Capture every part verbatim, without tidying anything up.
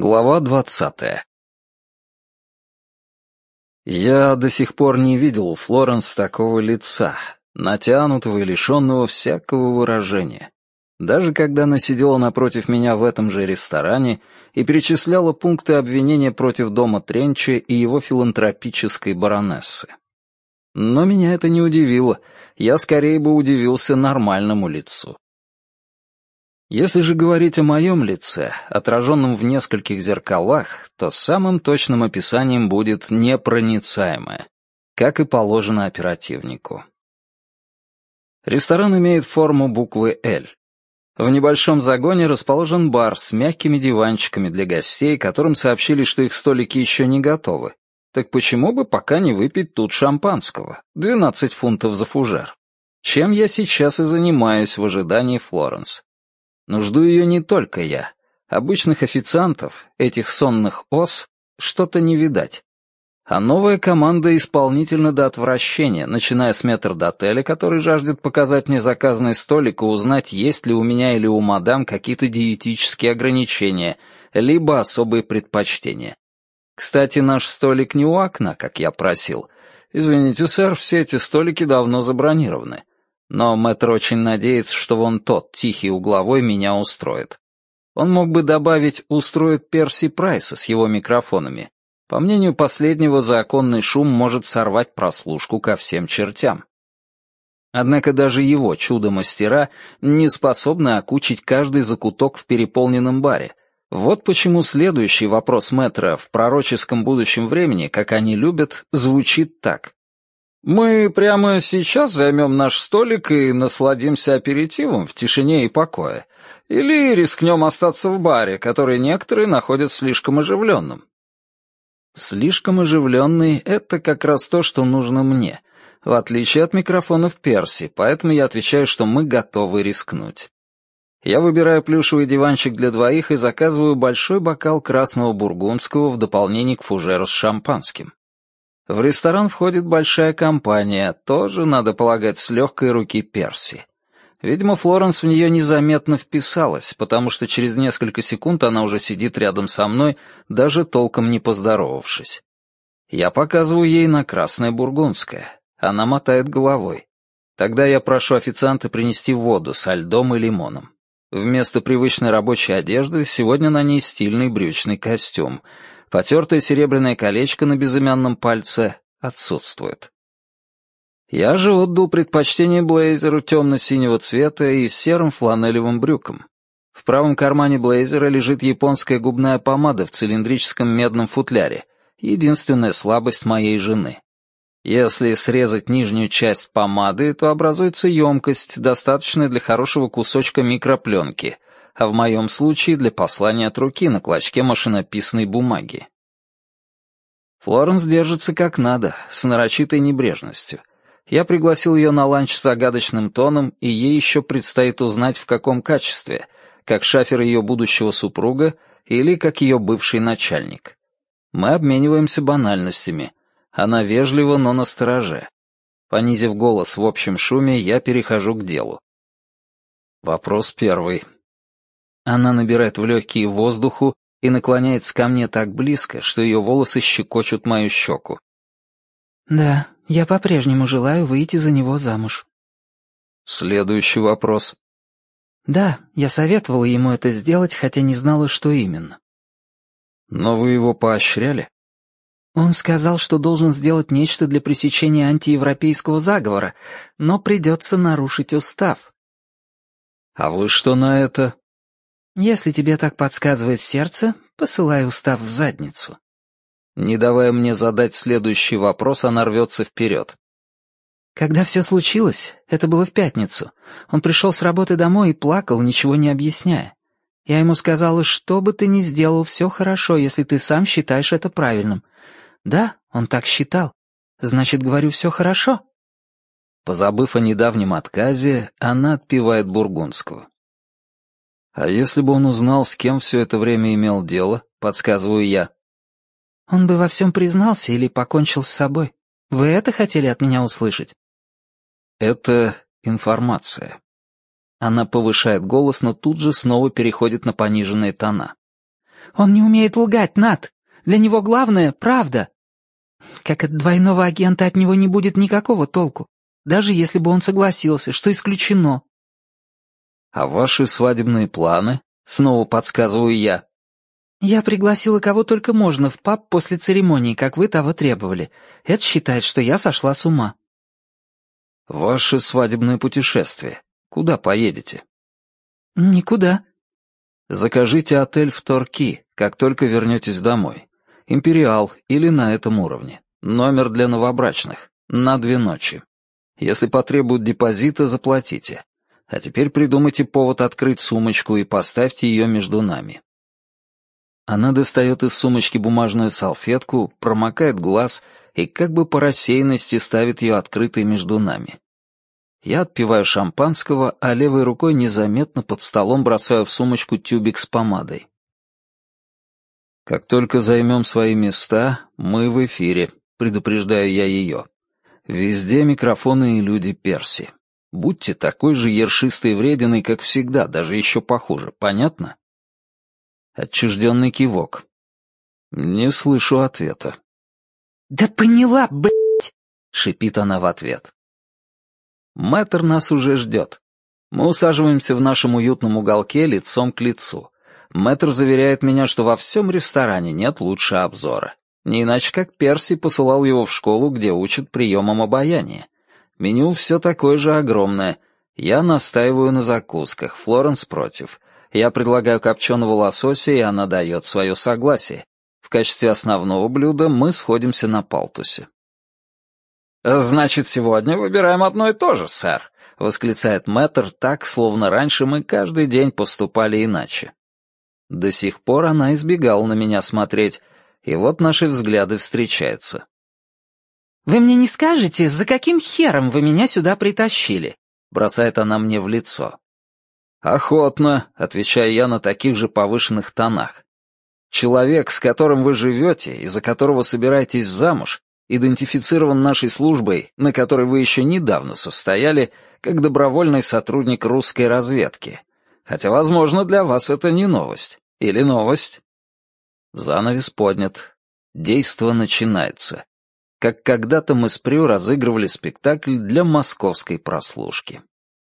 Глава двадцатая. Я до сих пор не видел у Флоренс такого лица, натянутого и лишенного всякого выражения. Даже когда она сидела напротив меня в этом же ресторане и перечисляла пункты обвинения против дома Тренчи и его филантропической баронессы. Но меня это не удивило, я скорее бы удивился нормальному лицу. Если же говорить о моем лице, отраженном в нескольких зеркалах, то самым точным описанием будет непроницаемое, как и положено оперативнику. Ресторан имеет форму буквы «Л». В небольшом загоне расположен бар с мягкими диванчиками для гостей, которым сообщили, что их столики еще не готовы. Так почему бы пока не выпить тут шампанского? двенадцать фунтов за фужер. Чем я сейчас и занимаюсь в ожидании Флоренс. Но жду ее не только я. Обычных официантов, этих сонных ос, что-то не видать. А новая команда исполнительна до отвращения, начиная с метрдотеля, который жаждет показать мне заказанный столик и узнать, есть ли у меня или у мадам какие-то диетические ограничения, либо особые предпочтения. Кстати, наш столик не у окна, как я просил. Извините, сэр, все эти столики давно забронированы. Но мэтр очень надеется, что вон тот, тихий угловой, меня устроит. Он мог бы добавить «устроит Перси Прайса» с его микрофонами. По мнению последнего, законный шум может сорвать прослушку ко всем чертям. Однако даже его чудо-мастера не способны окучить каждый закуток в переполненном баре. Вот почему следующий вопрос мэтра в пророческом будущем времени, как они любят, звучит так. «Мы прямо сейчас займем наш столик и насладимся аперитивом в тишине и покое. Или рискнем остаться в баре, который некоторые находят слишком оживленным». Слишком оживленный — это как раз то, что нужно мне, в отличие от микрофонов Перси, поэтому я отвечаю, что мы готовы рискнуть. Я выбираю плюшевый диванчик для двоих и заказываю большой бокал красного бургундского в дополнение к фужеру с шампанским. В ресторан входит большая компания, тоже, надо полагать, с легкой руки Перси. Видимо, Флоренс в нее незаметно вписалась, потому что через несколько секунд она уже сидит рядом со мной, даже толком не поздоровавшись. Я показываю ей на красное бургундское. Она мотает головой. Тогда я прошу официанта принести воду со льдом и лимоном. Вместо привычной рабочей одежды сегодня на ней стильный брючный костюм. Потертое серебряное колечко на безымянном пальце отсутствует. Я же отдал предпочтение блейзеру темно-синего цвета и серым фланелевым брюкам. В правом кармане блейзера лежит японская губная помада в цилиндрическом медном футляре, единственная слабость моей жены. Если срезать нижнюю часть помады, то образуется емкость, достаточная для хорошего кусочка микропленки, а в моем случае для послания от руки на клочке машинописной бумаги. Флоренс держится как надо, с нарочитой небрежностью. Я пригласил ее на ланч с загадочным тоном, и ей еще предстоит узнать, в каком качестве, как шафер ее будущего супруга или как ее бывший начальник. Мы обмениваемся банальностями. Она вежлива, но настороже. Понизив голос в общем шуме, я перехожу к делу. Вопрос первый. Она набирает в легкие воздуху и наклоняется ко мне так близко, что ее волосы щекочут мою щеку. «Да, я по-прежнему желаю выйти за него замуж». Следующий вопрос. «Да, я советовала ему это сделать, хотя не знала, что именно». «Но вы его поощряли?» «Он сказал, что должен сделать нечто для пресечения антиевропейского заговора, но придется нарушить устав». «А вы что на это?» «Если тебе так подсказывает сердце, посылай устав в задницу». Не давая мне задать следующий вопрос, она рвется вперед. «Когда все случилось, это было в пятницу, он пришел с работы домой и плакал, ничего не объясняя. Я ему сказала, что бы ты ни сделал, все хорошо, если ты сам считаешь это правильным. Да, он так считал. Значит, говорю, все хорошо». Позабыв о недавнем отказе, она отпивает бургундского. «А если бы он узнал, с кем все это время имел дело?» — подсказываю я. «Он бы во всем признался или покончил с собой. Вы это хотели от меня услышать?» «Это информация». Она повышает голос, но тут же снова переходит на пониженные тона. Он не умеет лгать, Нат. Для него главное — правда. Как от двойного агента от него не будет никакого толку, даже если бы он согласился, что исключено. А ваши свадебные планы? Снова подсказываю я. Я пригласила кого только можно в паб после церемонии, как вы того требовали. Это считает, что я сошла с ума. Ваше свадебное путешествие. Куда поедете? Никуда. Закажите отель в Торки, как только вернетесь домой. Империал или на этом уровне. Номер для новобрачных. На две ночи. Если потребуют депозита, заплатите. А теперь придумайте повод открыть сумочку и поставьте ее между нами. Она достает из сумочки бумажную салфетку, промокает глаз и как бы по рассеянности ставит ее открытой между нами. Я отпиваю шампанского, а левой рукой незаметно под столом бросаю в сумочку тюбик с помадой. «Как только займем свои места, мы в эфире», — предупреждаю я ее. «Везде микрофоны и люди Перси. Будьте такой же ершистой и врединой, как всегда, даже еще похуже, понятно?» Отчужденный кивок. Не слышу ответа. «Да поняла, блядь!» — шипит она в ответ. Мэтр нас уже ждет. Мы усаживаемся в нашем уютном уголке лицом к лицу. Мэтр заверяет меня, что во всем ресторане нет лучше обзора. Не иначе как Перси посылал его в школу, где учат приемам обаяния. Меню все такое же огромное. Я настаиваю на закусках, Флоренс против. Я предлагаю копченого лосося, и она дает свое согласие. В качестве основного блюда мы сходимся на палтусе. «Значит, сегодня выбираем одно и то же, сэр», — восклицает мэтр так, словно раньше мы каждый день поступали иначе. До сих пор она избегала на меня смотреть, и вот наши взгляды встречаются. «Вы мне не скажете, за каким хером вы меня сюда притащили?» — бросает она мне в лицо. «Охотно», — отвечаю я на таких же повышенных тонах. «Человек, с которым вы живете и за которого собираетесь замуж, идентифицирован нашей службой, на которой вы еще недавно состояли, как добровольный сотрудник русской разведки. Хотя, возможно, для вас это не новость. Или новость?» Занавес поднят. Действо начинается. Как когда-то мы с Прю разыгрывали спектакль для московской прослушки.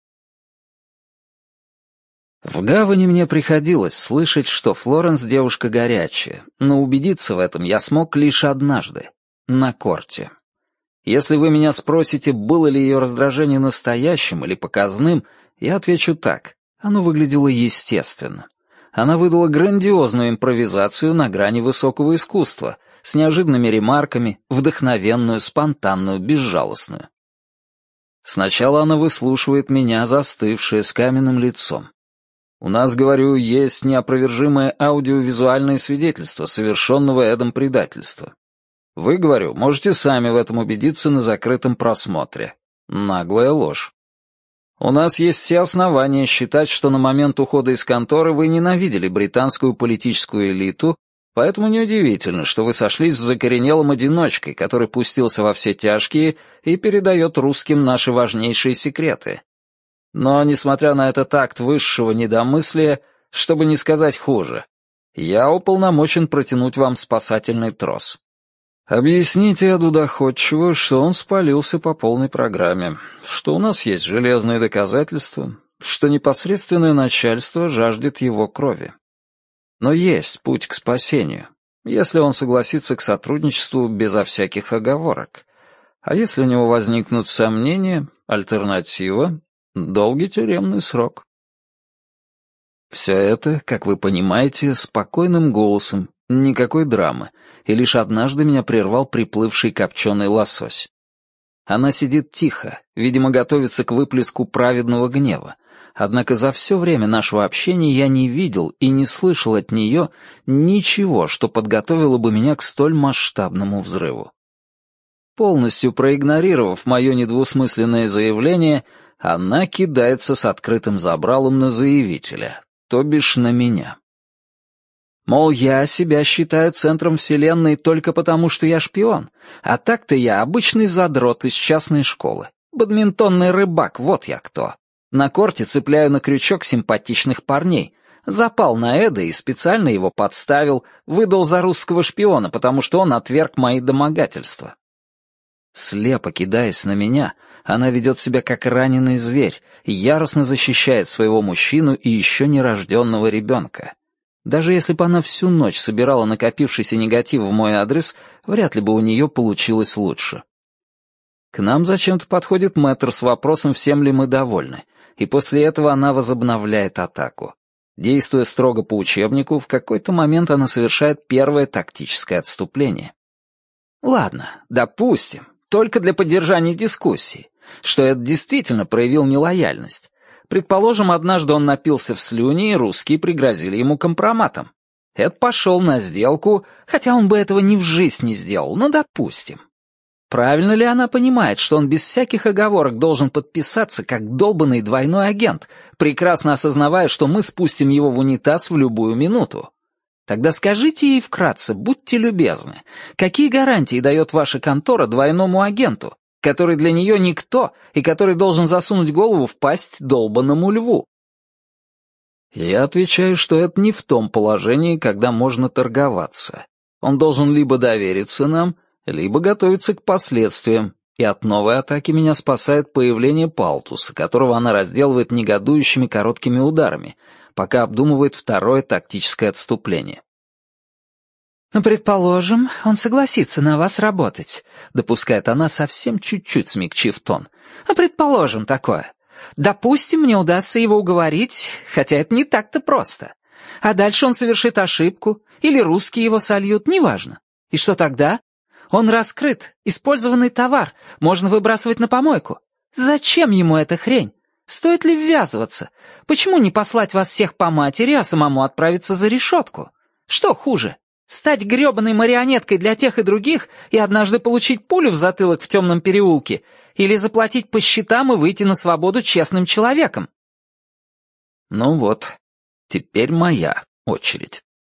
В гавани мне приходилось слышать, что Флоренс девушка горячая, но убедиться в этом я смог лишь однажды, на корте. Если вы меня спросите, было ли ее раздражение настоящим или показным, я отвечу так. Оно выглядело естественно. Она выдала грандиозную импровизацию на грани высокого искусства, с неожиданными ремарками, вдохновенную, спонтанную, безжалостную. Сначала она выслушивает меня, застывшая, с каменным лицом. У нас, говорю, есть неопровержимое аудиовизуальное свидетельство совершенного Эдом предательства. Вы, говорю, можете сами в этом убедиться на закрытом просмотре. Наглая ложь. У нас есть все основания считать, что на момент ухода из конторы вы ненавидели британскую политическую элиту, поэтому неудивительно, что вы сошлись с закоренелым одиночкой, который пустился во все тяжкие и передает русским наши важнейшие секреты. Но, несмотря на этот акт высшего недомыслия, чтобы не сказать хуже, я уполномочен протянуть вам спасательный трос. Объясните Эду доходчиво, что он спалился по полной программе, что у нас есть железные доказательства, что непосредственное начальство жаждет его крови. Но есть путь к спасению, если он согласится к сотрудничеству безо всяких оговорок. А если у него возникнут сомнения, альтернатива — долгий тюремный срок. Все это, как вы понимаете, спокойным голосом, никакой драмы, и лишь однажды меня прервал приплывший копченый лосось. Она сидит тихо, видимо, готовится к выплеску праведного гнева, однако за все время нашего общения я не видел и не слышал от нее ничего, что подготовило бы меня к столь масштабному взрыву. Полностью проигнорировав мое недвусмысленное заявление, она кидается с открытым забралом на заявителя, то бишь на меня. Мол, я себя считаю центром вселенной только потому, что я шпион, а так-то я обычный задрот из частной школы. Бадминтонный рыбак, вот я кто. На корте цепляю на крючок симпатичных парней, Запал на Эда и специально его подставил, выдал за русского шпиона, потому что он отверг мои домогательства. Слепо кидаясь на меня, она ведет себя как раненый зверь и яростно защищает своего мужчину и еще нерожденного ребенка. Даже если бы она всю ночь собирала накопившийся негатив в мой адрес, вряд ли бы у нее получилось лучше. К нам зачем-то подходит мэтр с вопросом, всем ли мы довольны, и после этого она возобновляет атаку. Действуя строго по учебнику, в какой-то момент она совершает первое тактическое отступление. Ладно, допустим, только для поддержания дискуссии, что Эд действительно проявил нелояльность. Предположим, однажды он напился в слюни, и русские пригрозили ему компроматом. Эд пошел на сделку, хотя он бы этого ни в жизнь не сделал, но допустим. Правильно ли она понимает, что он без всяких оговорок должен подписаться как долбанный двойной агент, прекрасно осознавая, что мы спустим его в унитаз в любую минуту? Тогда скажите ей вкратце, будьте любезны, какие гарантии дает ваша контора двойному агенту, который для нее никто и который должен засунуть голову в пасть долбанному льву? Я отвечаю, что это не в том положении, когда можно торговаться. Он должен либо довериться нам, либо готовиться к последствиям, и от новой атаки меня спасает появление Палтуса, которого она разделывает негодующими короткими ударами, пока обдумывает второе тактическое отступление. «Ну, предположим, он согласится на вас работать», — допускает она, совсем чуть-чуть смягчив тон. «Ну, предположим такое. Допустим, мне удастся его уговорить, хотя это не так-то просто. А дальше он совершит ошибку, или русские его сольют, неважно. И что тогда? Он раскрыт, использованный товар, можно выбрасывать на помойку. Зачем ему эта хрень? Стоит ли ввязываться? Почему не послать вас всех по матери, а самому отправиться за решетку? Что хуже? Стать грёбаной марионеткой для тех и других и однажды получить пулю в затылок в темном переулке? Или заплатить по счетам и выйти на свободу честным человеком?» Ну вот, теперь моя очередь.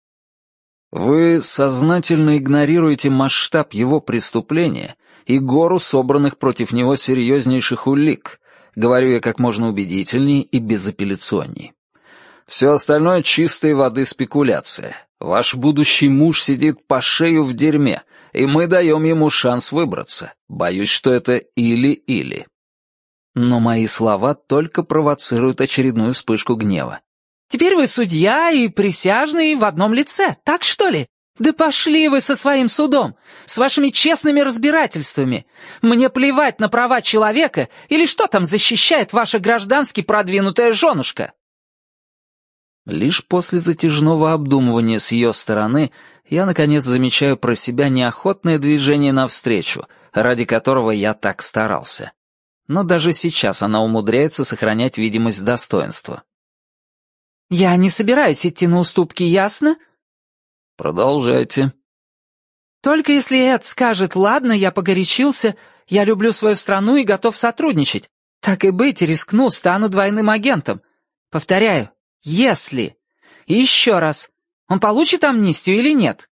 Вы сознательно игнорируете масштаб его преступления и гору собранных против него серьезнейших улик, говорю я как можно убедительнее и безапелляционней. Все остальное чистой воды спекуляция. Ваш будущий муж сидит по шею в дерьме, и мы даем ему шанс выбраться. Боюсь, что это или-или. Но мои слова только провоцируют очередную вспышку гнева. «Теперь вы судья и присяжный в одном лице, так что ли? Да пошли вы со своим судом, с вашими честными разбирательствами. Мне плевать на права человека или что там защищает ваша граждански продвинутая женушка». Лишь после затяжного обдумывания с ее стороны я, наконец, замечаю про себя неохотное движение навстречу, ради которого я так старался. Но даже сейчас она умудряется сохранять видимость достоинства. «Я не собираюсь идти на уступки, ясно?» «Продолжайте». «Только если Эд скажет, ладно, я погорячился, я люблю свою страну и готов сотрудничать. Так и быть, рискну, стану двойным агентом. Повторяю, если. И еще раз, он получит амнистию или нет?»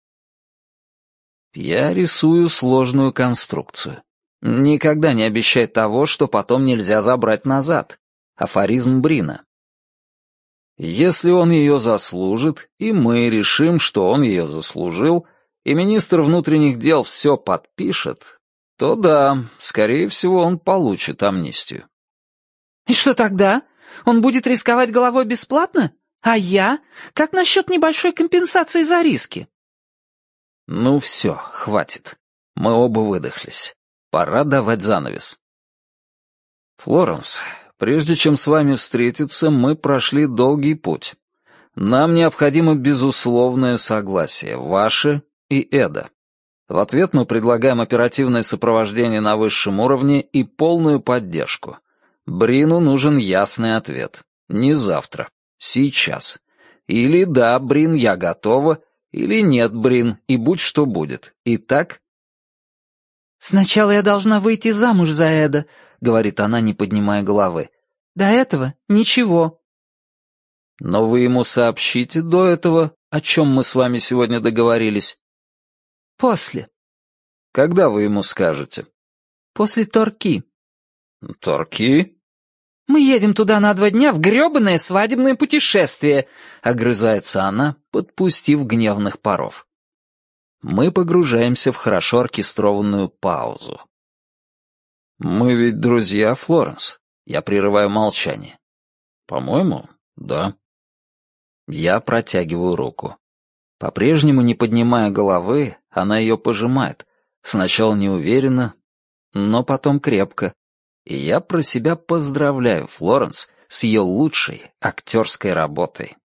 Я рисую сложную конструкцию. Никогда не обещай того, что потом нельзя забрать назад. Афоризм Брина. Если он ее заслужит, и мы решим, что он ее заслужил, и министр внутренних дел все подпишет, то да, скорее всего, он получит амнистию. «И что тогда? Он будет рисковать головой бесплатно? А я? Как насчет небольшой компенсации за риски?» Ну все, хватит. Мы оба выдохлись. Пора давать занавес. Флоренс, прежде чем с вами встретиться, мы прошли долгий путь. Нам необходимо безусловное согласие, ваше и Эда. В ответ мы предлагаем оперативное сопровождение на высшем уровне и полную поддержку. Брину нужен ясный ответ. Не завтра, сейчас. Или да, Брин, я готова, или нет, Брин, и будь что будет. Итак? «Сначала я должна выйти замуж за Эда», — говорит она, не поднимая головы. «До этого ничего». «Но вы ему сообщите до этого, о чем мы с вами сегодня договорились?» «После». «Когда вы ему скажете?» «После торки». «Торки?» Мы едем туда на два дня в грёбаное свадебное путешествие», — огрызается она, подпустив гневных паров. Мы погружаемся в хорошо оркестрованную паузу. «Мы ведь друзья, Флоренс?» Я прерываю молчание. «По-моему, да». Я протягиваю руку. По-прежнему, не поднимая головы, она ее пожимает. Сначала неуверенно, но потом крепко. И я про себя поздравляю Флоренс с ее лучшей актерской работой.